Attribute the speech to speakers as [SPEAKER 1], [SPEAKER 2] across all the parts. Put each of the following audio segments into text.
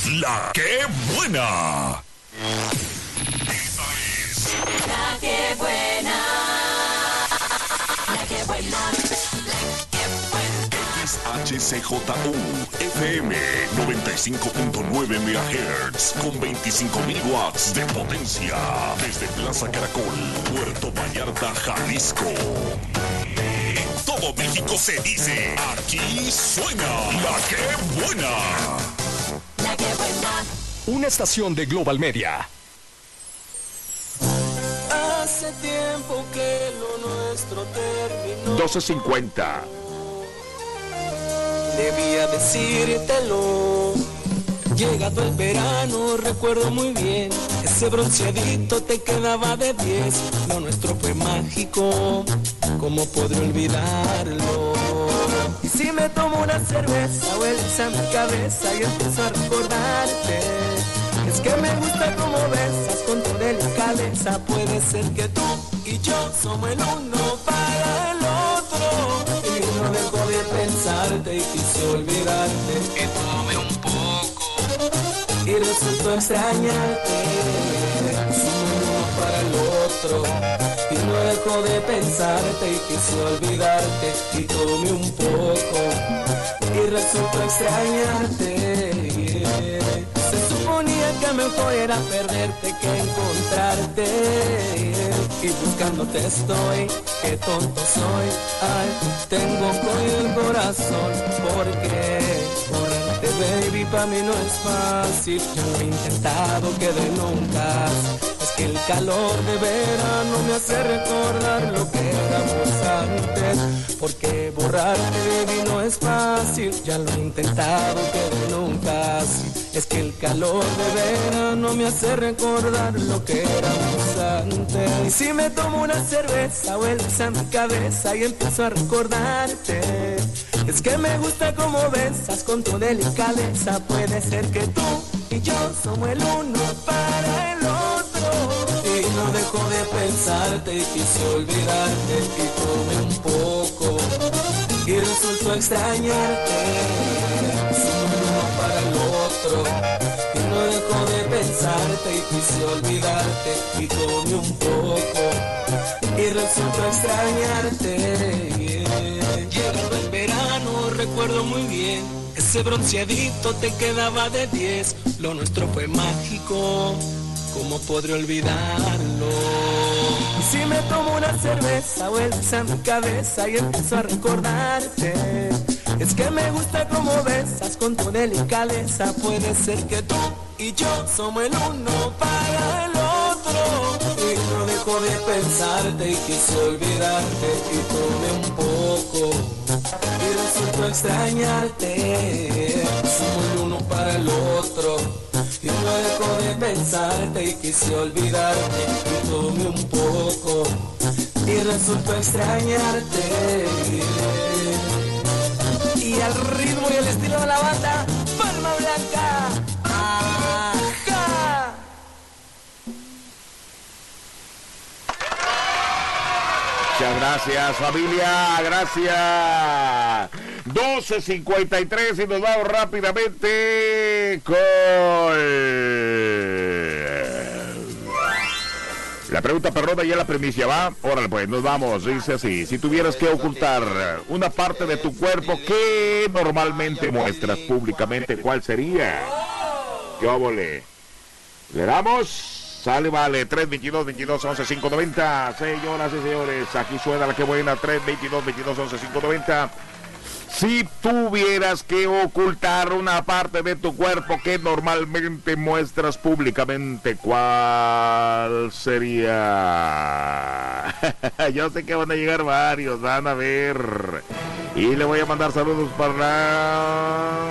[SPEAKER 1] La Que Buena.
[SPEAKER 2] Esta es La Que Buena. La Que Buena.
[SPEAKER 1] XHCJU FM 95.9 MHz con 25.000 watts de potencia desde Plaza Caracol, Puerto Vallarta, Jalisco. En todo México se dice, aquí suena La Que Buena.
[SPEAKER 2] La Que Buena.
[SPEAKER 3] Una estación de Global Media.
[SPEAKER 4] Hace tiempo que lo nuestro terminó.
[SPEAKER 3] 12:50.
[SPEAKER 4] Debía decírtelo. Llegado el verano, recuerdo muy bien. Ese bronceadito te quedaba de 10. Lo nuestro fue mágico, ¿cómo podré olvidarlo? Y si me tomo una cerveza, vuelves a mi cabeza y empiezo a recordarte. Es que me gusta como besas con tu delicadeza. Puede ser que tú y yo somos el uno para el otro. Y no dejo de pensarte y quise olvidarte. Que tome un poco y resultó extrañarte. Somos uno para el otro. Y no dejo de pensarte y quise olvidarte. Y tome un poco y resultó extrañarte. Se suponía que mejor era perderte que encontrarte. Y buscándote estoy, qué tonto soy. Ay, tengo con el corazón. Porque borrarte, baby, pa' mí no es fácil. Yo lo he intentado, quedé nunca. Es que el calor de verano me hace recordar lo que éramos antes. Porque borrarte, baby, no es fácil. Ya lo he intentado, quedé nunca. Es que el calor de verano me hace recordar lo que éramos antes. Y si me tomo una cerveza, vuelves a mi cabeza y empiezo a recordarte. Es que me gusta como besas con tu delicadeza. Puede ser que tú y yo somos el uno para el otro. Y no dejo de pensarte y quise olvidarte. Y tomé un poco y resultó extrañarte. Somos el uno para el otro. Y no dejo de pensarte y quise olvidarte. Y tomé un poco y resultó extrañarte. Llegado el verano, recuerdo muy bien. Ese bronceadito te quedaba de 10. Lo nuestro fue mágico, ¿cómo podré olvidarlo? Y si me tomo una cerveza, vuelves a mi cabeza y empiezo a recordarte. Es que me gusta como besas con tu delicadeza. Puede ser que tú y yo somos el uno para el otro. Y no dejo de pensarte y quise olvidarte. Y tomé un poco y resultó extrañarte. Somos el uno para el otro. Y no dejo de pensarte y quise olvidarte. Y tomé un poco y resultó extrañarte. Y al ritmo y el estilo de la banda, Palma Blanca. ¡Ajá!
[SPEAKER 5] Muchas gracias, familia, gracias. 12:53 y nos vamos rápidamente con la pregunta perrona y la primicia, ¿va? Órale pues, nos vamos, dice así. Si tuvieras que ocultar una parte de tu cuerpo que normalmente muestras públicamente, ¿cuál sería? ¿Qué óvole? ¿Le damos? Sale, vale, 322-22-11-590. Señoras y señores, aquí suena La Que Buena, 322-22-11-590. Si tuvieras que ocultar una parte de tu cuerpo que normalmente muestras públicamente, ¿cuál sería? Yo sé que van a llegar varios, van a ver. Y le voy a mandar saludos para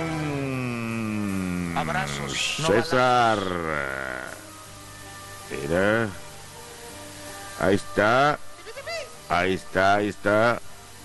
[SPEAKER 6] abrazos.
[SPEAKER 5] César. Mira. Ahí está. Ahí está, ahí está.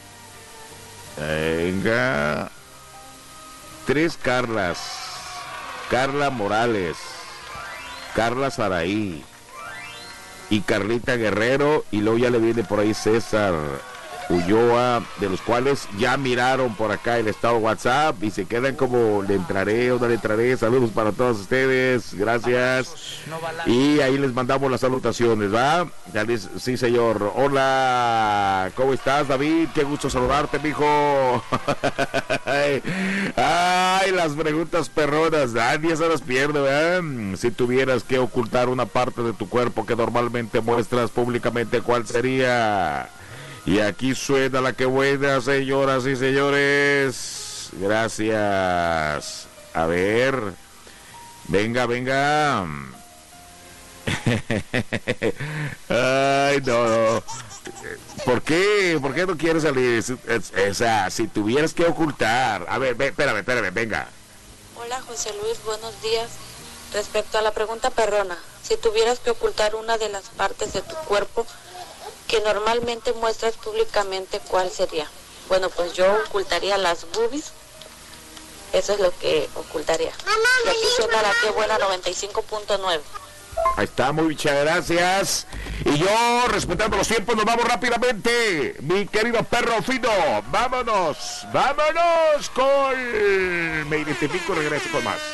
[SPEAKER 5] Venga. 3 Carlas. Carla Morales, Carla Saraí y Carlita Guerrero. Y luego ya le viene por ahí César. Ulloa, de los cuales ya miraron por acá el estado WhatsApp y se quedan como le entraré o no le entraré. Saludos para todos ustedes, gracias. Y ahí les mandamos las salutaciones, ¿va? Sí, señor. Hola, ¿cómo estás, David? Qué gusto saludarte, mijo. Ay, las preguntas perronas, nadie se las pierde, ¿verdad? Si tuvieras que ocultar una parte de tu cuerpo que normalmente muestras públicamente, ¿cuál sería? Y aquí suena la que buena, señoras y señores. Gracias. A ver. Venga. Ay, no. ¿Por qué? ¿Por qué no quieres salir? O sea, si tuvieras que ocultar. A ver, espérame, venga.
[SPEAKER 6] Hola, José Luis, buenos días. Respecto a la pregunta perrona, si tuvieras que ocultar una de las partes de tu cuerpo que normalmente muestras públicamente, ¿cuál sería? Bueno, pues yo ocultaría las boobies. Eso es lo que ocultaría. Y aquí suena la que buena 95.9.
[SPEAKER 5] Ahí está, muchas gracias. Y yo, respetando los tiempos, nos vamos rápidamente. Mi querido perro fino, vámonos con... Me identifico, regreso con más.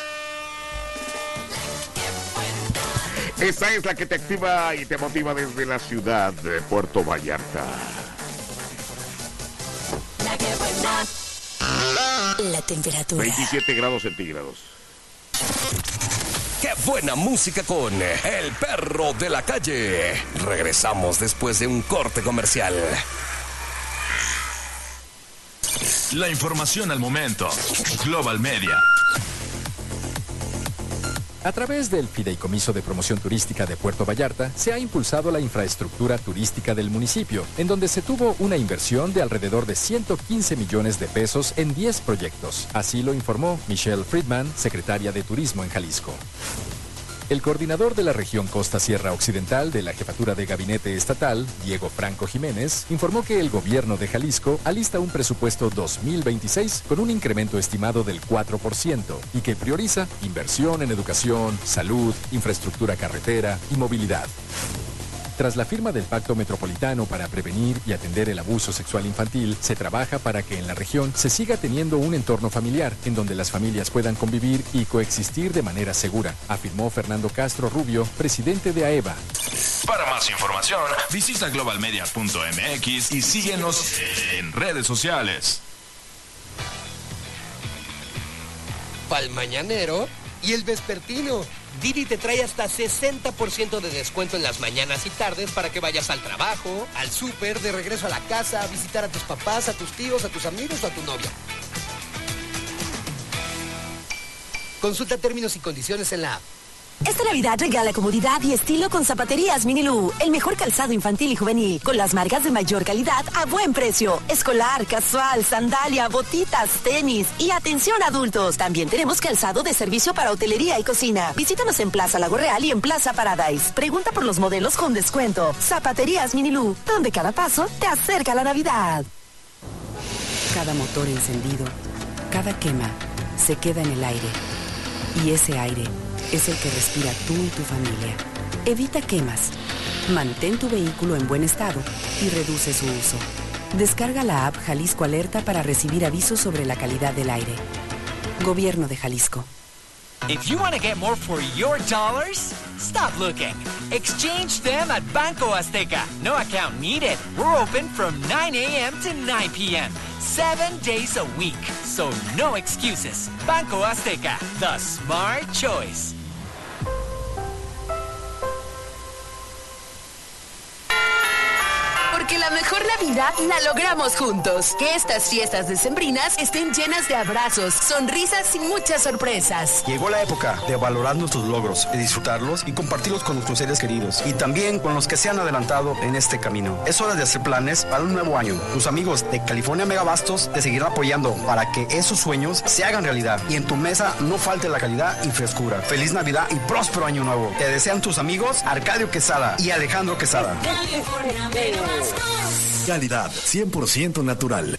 [SPEAKER 5] Esa es la que te activa y te motiva desde la ciudad de Puerto Vallarta.
[SPEAKER 2] La que buena.
[SPEAKER 7] La temperatura.
[SPEAKER 5] 27 grados centígrados.
[SPEAKER 3] ¡Qué buena música con El Perro de la Calle! Regresamos después de un corte comercial.
[SPEAKER 8] La información al momento. Global Media.
[SPEAKER 9] A través del Fideicomiso de Promoción Turística de Puerto Vallarta, se ha impulsado la infraestructura turística del municipio, en donde se tuvo una inversión de alrededor de 115 millones de pesos en 10 proyectos. Así lo informó Michelle Friedman, secretaria de Turismo en Jalisco. El coordinador de la región Costa Sierra Occidental de la Jefatura de Gabinete Estatal, Diego Franco Jiménez, informó que el gobierno de Jalisco alista un presupuesto 2026 con un incremento estimado del 4% y que prioriza inversión en educación, salud, infraestructura carretera y movilidad. Tras la firma del Pacto Metropolitano para prevenir y atender el abuso sexual infantil, se trabaja para que en la región se siga teniendo un entorno familiar en donde las familias puedan convivir y coexistir de manera segura, afirmó Fernando Castro Rubio, presidente de AEVA.
[SPEAKER 8] Para más información, visita globalmedia.mx y síguenos en redes sociales.
[SPEAKER 10] Pal mañanero y el vespertino. Didi te trae hasta 60% de descuento en las mañanas y tardes para que vayas al trabajo, al súper, de regreso a la casa, a visitar a tus papás, a tus tíos, a tus amigos o a tu novia. Consulta términos y condiciones en la app.
[SPEAKER 7] Esta Navidad regala comodidad y estilo con Zapaterías Minilú, el mejor calzado infantil y juvenil, con las marcas de mayor calidad a buen precio. Escolar, casual, sandalia, botitas, tenis y atención adultos. También tenemos calzado de servicio para hotelería y cocina. Visítanos en Plaza Lago Real y en Plaza Paradise. Pregunta por los modelos con descuento. Zapaterías Minilú, donde cada paso te acerca a la Navidad.
[SPEAKER 11] Cada motor encendido, cada quema, se queda en el aire. Y ese aire es el que respira tú y tu familia. Evita quemas. Mantén tu vehículo en buen estado y reduce su uso. Descarga la app Jalisco Alerta para recibir avisos sobre la calidad del aire. Gobierno de Jalisco.
[SPEAKER 12] If you want to get more for your dollars, stop looking. Exchange them at Banco Azteca. No account needed. We're open from 9 a.m. to 9 p.m. 7 days a week. So no excuses. Banco Azteca, the smart choice.
[SPEAKER 13] Porque la mejor Navidad la logramos juntos. Que estas fiestas decembrinas estén llenas de abrazos, sonrisas y muchas sorpresas.
[SPEAKER 14] Llegó la época de valorar nuestros logros, de disfrutarlos y compartirlos con nuestros seres queridos. Y también con los que se han adelantado en este camino. Es hora de hacer planes para un nuevo año. Tus amigos de California Megabastos te seguirán apoyando para que esos sueños se hagan realidad. Y en tu mesa no falte la calidad y frescura. Feliz Navidad y próspero año nuevo. Te desean tus amigos Arcadio Quesada y Alejandro Quesada.
[SPEAKER 15] Calidad 100% natural.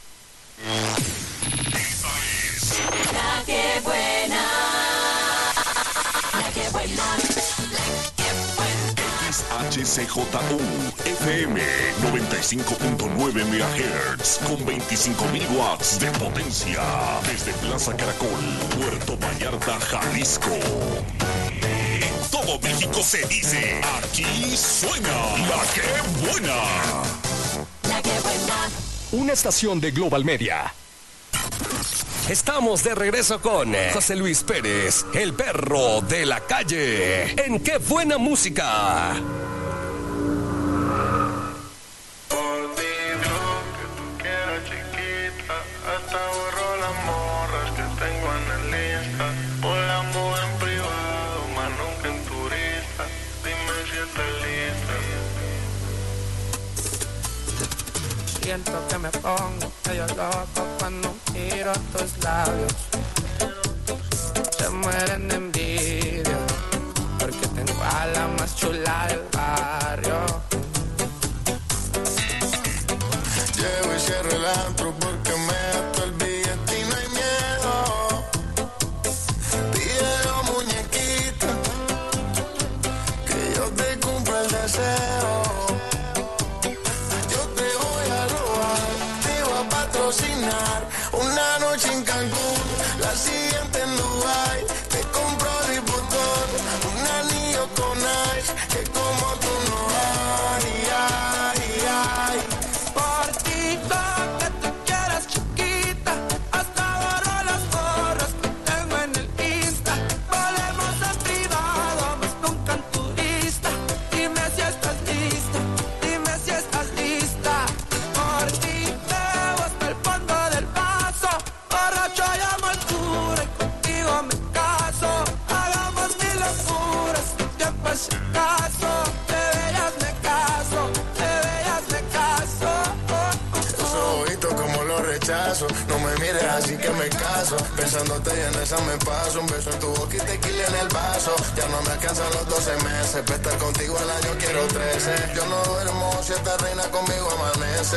[SPEAKER 2] La que buena. La que buena.
[SPEAKER 1] XCJU FM 95.9 MHz con 25.000 watts de potencia. Desde Plaza Caracol, Puerto Vallarta, Jalisco. En todo México se dice, aquí suena La Que Buena.
[SPEAKER 2] La Que Buena.
[SPEAKER 3] Una estación de Global Media. Estamos de regreso con José Luis Pérez, el perro de la calle. En Qué Buena Música.
[SPEAKER 4] Siento que me pongo medio loco cuando miro tus labios. Se mueren de envidia porque tengo a la más chula del barrio.
[SPEAKER 16] Llego y cierro el antro porque me gasto el billete y no hay miedo. Pídelo, muñequita, que yo te cumplo el deseo. Una noche en Cancún, la siguiente en Dubai. Te compro Ribotón, un anillo con ice, que como tú no hay, ay, ay.
[SPEAKER 4] Por ti, lo que tú quieras, chiquita. Hasta borro las fotos que tengo en el Insta. Volvemos en privado, más nunca en turista. Dime si estás lista, dime si estás lista. Por ti, bebo hasta el fondo del vaso. Borracho llamo altura y contigo me caso. Hagamos mil locuras, tiempo es escaso. De bellas me caso, de bellas me caso.
[SPEAKER 16] Esos ojitos como los rechazo. No me mires así que me caso. Pensándote y en esa me paso. Un beso en tu boca y tequila en el vaso. Ya no me alcanzan los 12 meses. Para estar contigo al año quiero 13. Yo no duermo si esta reina conmigo amanece.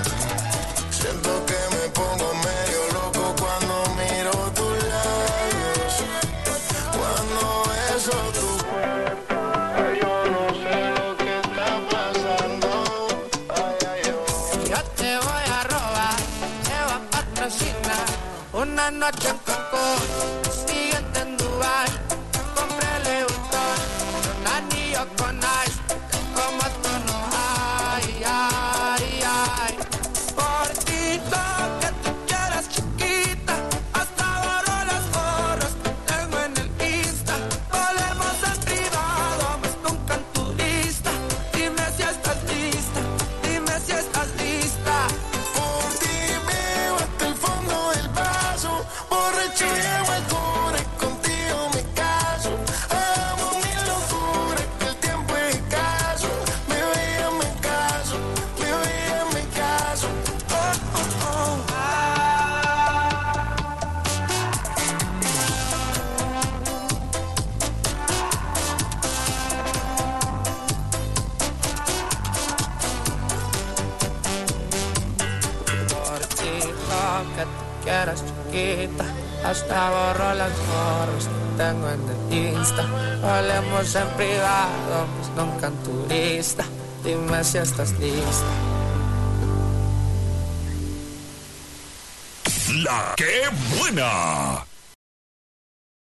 [SPEAKER 16] Siento que me pongo medio loco cuando miro tus labios. Cuando beso tu cuerpo. Yo no sé lo que está pasando. Ay, ay, ay.
[SPEAKER 4] Yo te voy a robar, te voy a patrocinar. Una noche en Cancún, siguiente en Dubai. Compré Leutón, un anillo con ice, que como tú no hay, ay, ay. Por ti, lo que tú quieras, chiquita. Hasta borro las fotos que tengo en el Insta. Volvemos en privado, más nunca en turista. Dime si estás lista, dime si estás lista.
[SPEAKER 16] Por ti bebo hasta el fondo del vaso. Borracho llevo alcohol y contigo me caso. Hagamos mil locuras que el tiempo es escaso. Me veía, me caso, me veía, me caso. Oh, oh, oh.
[SPEAKER 4] Por ti, lo que tú quieras, chiquita. Hasta borro las fotos que tengo en el Insta. Hablemos en privado, pues nunca en turista. Dime si estás lista.
[SPEAKER 1] La Que Buena.